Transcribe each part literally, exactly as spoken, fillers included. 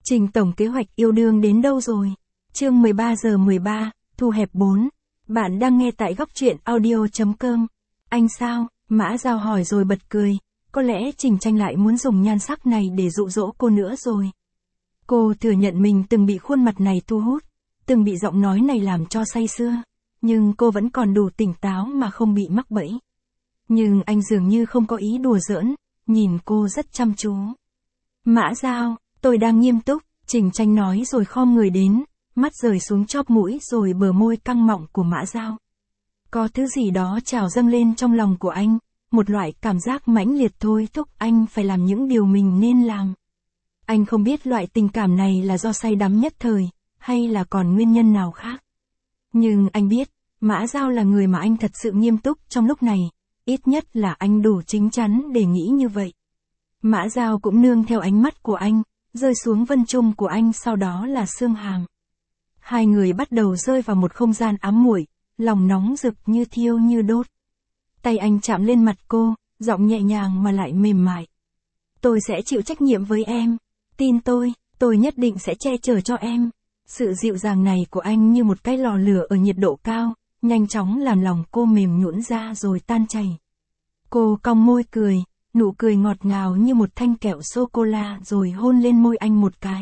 Trình tổng kế hoạch yêu đương đến đâu rồi? Chương mười ba giờ mười ba, thu hẹp bốn. Bạn đang nghe tại góc truyện audio chấm com. Anh sao? Mã Giao hỏi rồi bật cười. Có lẽ Trình Tranh lại muốn dùng nhan sắc này để dụ dỗ cô nữa rồi. Cô thừa nhận mình từng bị khuôn mặt này thu hút, từng bị giọng nói này làm cho say sưa. Nhưng cô vẫn còn đủ tỉnh táo mà không bị mắc bẫy. Nhưng anh dường như không có ý đùa giỡn, nhìn cô rất chăm chú. Mã Giao, tôi đang nghiêm túc, Trình Tranh nói rồi khom người đến, mắt rời xuống chóp mũi rồi bờ môi căng mọng của Mã Giao. Có thứ gì đó trào dâng lên trong lòng của anh, một loại cảm giác mãnh liệt thôi thúc anh phải làm những điều mình nên làm. Anh không biết loại tình cảm này là do say đắm nhất thời, hay là còn nguyên nhân nào khác. Nhưng anh biết, Mã Giao là người mà anh thật sự nghiêm túc trong lúc này, ít nhất là anh đủ chín chắn để nghĩ như vậy. Mã Giao cũng nương theo ánh mắt của anh, rơi xuống vân trung của anh sau đó là xương hàm. Hai người bắt đầu rơi vào một không gian ám muội, lòng nóng rực như thiêu như đốt. Tay anh chạm lên mặt cô, giọng nhẹ nhàng mà lại mềm mại. Tôi sẽ chịu trách nhiệm với em, tin tôi, tôi nhất định sẽ che chở cho em. Sự dịu dàng này của anh như một cái lò lửa ở nhiệt độ cao, nhanh chóng làm lòng cô mềm nhũn ra rồi tan chảy. Cô cong môi cười, nụ cười ngọt ngào như một thanh kẹo sô-cô-la rồi hôn lên môi anh một cái.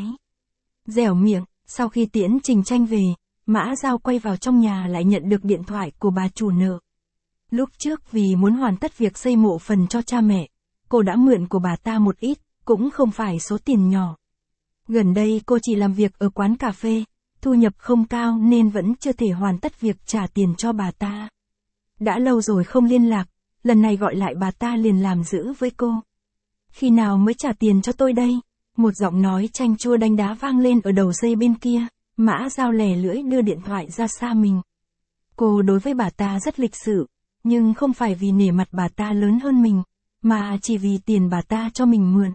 Dẻo miệng, sau khi tiễn Trình Tranh về, Mã Giao quay vào trong nhà lại nhận được điện thoại của bà chủ nợ. Lúc trước vì muốn hoàn tất việc xây mộ phần cho cha mẹ, cô đã mượn của bà ta một ít, cũng không phải số tiền nhỏ. Gần đây cô chỉ làm việc ở quán cà phê, thu nhập không cao nên vẫn chưa thể hoàn tất việc trả tiền cho bà ta. Đã lâu rồi không liên lạc, lần này gọi lại bà ta liền làm dữ với cô. Khi nào mới trả tiền cho tôi đây? Một giọng nói chanh chua đanh đá vang lên ở đầu dây bên kia, Mã Giao lè lưỡi đưa điện thoại ra xa mình. Cô đối với bà ta rất lịch sự, nhưng không phải vì nể mặt bà ta lớn hơn mình, mà chỉ vì tiền bà ta cho mình mượn.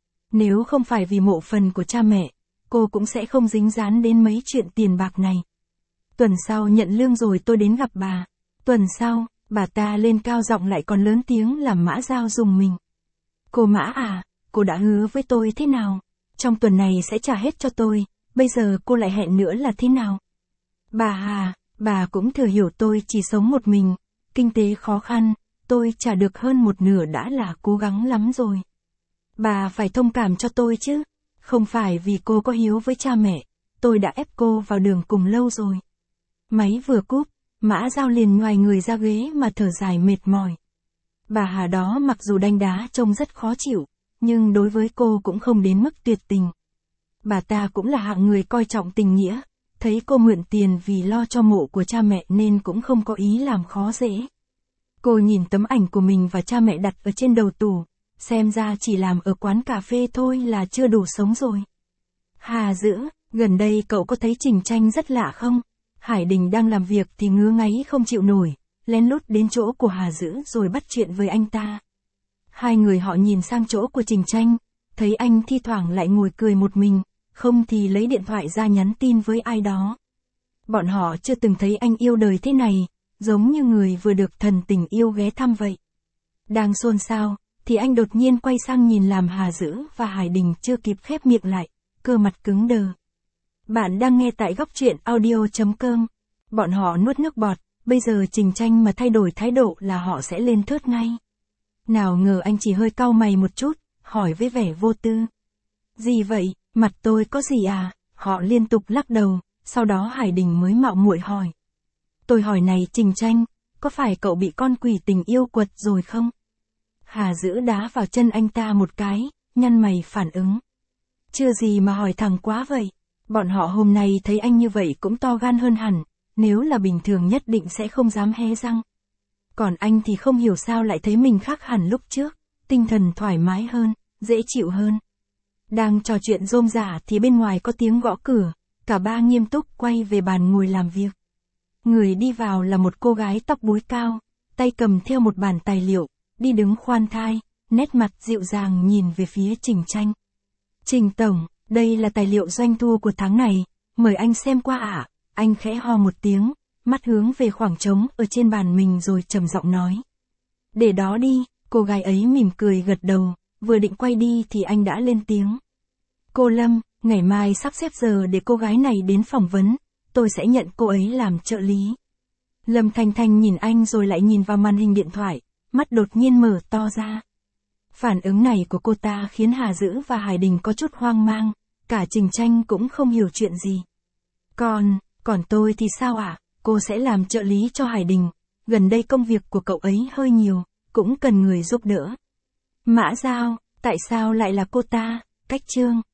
Nếu không phải vì mộ phần của cha mẹ, cô cũng sẽ không dính dáng đến mấy chuyện tiền bạc này. Tuần sau nhận lương rồi tôi đến gặp bà. Tuần sau, bà ta lên cao giọng lại còn lớn tiếng làm Mã Giao rùng mình. Cô Mã à, cô đã hứa với tôi thế nào? Trong tuần này sẽ trả hết cho tôi, bây giờ cô lại hẹn nữa là thế nào? Bà à, bà cũng thừa hiểu tôi chỉ sống một mình, kinh tế khó khăn, tôi trả được hơn một nửa đã là cố gắng lắm rồi. Bà phải thông cảm cho tôi chứ, không phải vì cô có hiếu với cha mẹ, tôi đã ép cô vào đường cùng lâu rồi. Máy vừa cúp, Mã Giao liền nhoài người ra ghế mà thở dài mệt mỏi. Bà Hà đó mặc dù đanh đá trông rất khó chịu, nhưng đối với cô cũng không đến mức tuyệt tình. Bà ta cũng là hạng người coi trọng tình nghĩa, thấy cô mượn tiền vì lo cho mộ của cha mẹ nên cũng không có ý làm khó dễ. Cô nhìn tấm ảnh của mình và cha mẹ đặt ở trên đầu tủ, xem ra chỉ làm ở quán cà phê thôi là chưa đủ sống rồi. Hà Dữ, gần đây cậu có thấy Trình Tranh rất lạ không? Hải Đình đang làm việc thì ngứa ngáy không chịu nổi, lén lút đến chỗ của Hà Dữ rồi bắt chuyện với anh ta. Hai người họ nhìn sang chỗ của Trình Tranh, thấy anh thi thoảng lại ngồi cười một mình, không thì lấy điện thoại ra nhắn tin với ai đó. Bọn họ chưa từng thấy anh yêu đời thế này, giống như người vừa được thần tình yêu ghé thăm vậy. Đang xôn xao, thì anh đột nhiên quay sang nhìn làm Hà Dữ và Hải Đình chưa kịp khép miệng lại, cơ mặt cứng đờ. Bạn đang nghe tại góc truyện audio chấm com. Bọn họ nuốt nước bọt, bây giờ Trình Tranh mà thay đổi thái độ là họ sẽ lên thớt ngay. Nào ngờ anh chỉ hơi cau mày một chút, hỏi với vẻ vô tư. Gì vậy, mặt tôi có gì à? Họ liên tục lắc đầu, sau đó Hải Đình mới mạo muội hỏi. Tôi hỏi này Trình Tranh, có phải cậu bị con quỷ tình yêu quật rồi không? Hà Dữ đá vào chân anh ta một cái, nhăn mày phản ứng. Chưa gì mà hỏi thẳng quá vậy. Bọn họ hôm nay thấy anh như vậy cũng to gan hơn hẳn, nếu là bình thường nhất định sẽ không dám hé răng. Còn anh thì không hiểu sao lại thấy mình khác hẳn lúc trước, tinh thần thoải mái hơn, dễ chịu hơn. Đang trò chuyện rôm rả thì bên ngoài có tiếng gõ cửa, cả ba nghiêm túc quay về bàn ngồi làm việc. Người đi vào là một cô gái tóc búi cao, tay cầm theo một bản tài liệu, đi đứng khoan thai, nét mặt dịu dàng nhìn về phía Trình Tranh. Trình Tổng, đây là tài liệu doanh thu của tháng này, mời anh xem qua ạ. À? Anh khẽ ho một tiếng, mắt hướng về khoảng trống ở trên bàn mình rồi trầm giọng nói. Để đó đi, cô gái ấy mỉm cười gật đầu, vừa định quay đi thì anh đã lên tiếng. Cô Lâm, Ngày mai sắp xếp giờ để cô gái này đến phỏng vấn, tôi sẽ nhận cô ấy làm trợ lý. Lâm Thanh Thanh nhìn anh rồi lại nhìn vào màn hình điện thoại, mắt đột nhiên mở to ra. Phản ứng này của cô ta khiến Hà Dữ và Hải Đình có chút hoang mang, cả Trình Tranh cũng không hiểu chuyện gì. Còn, còn tôi thì sao ạ? À? Cô sẽ làm trợ lý cho Hải Đình, gần đây công việc của cậu ấy hơi nhiều, cũng cần người giúp đỡ. Mã Giao, tại sao lại là cô ta? Cách Chương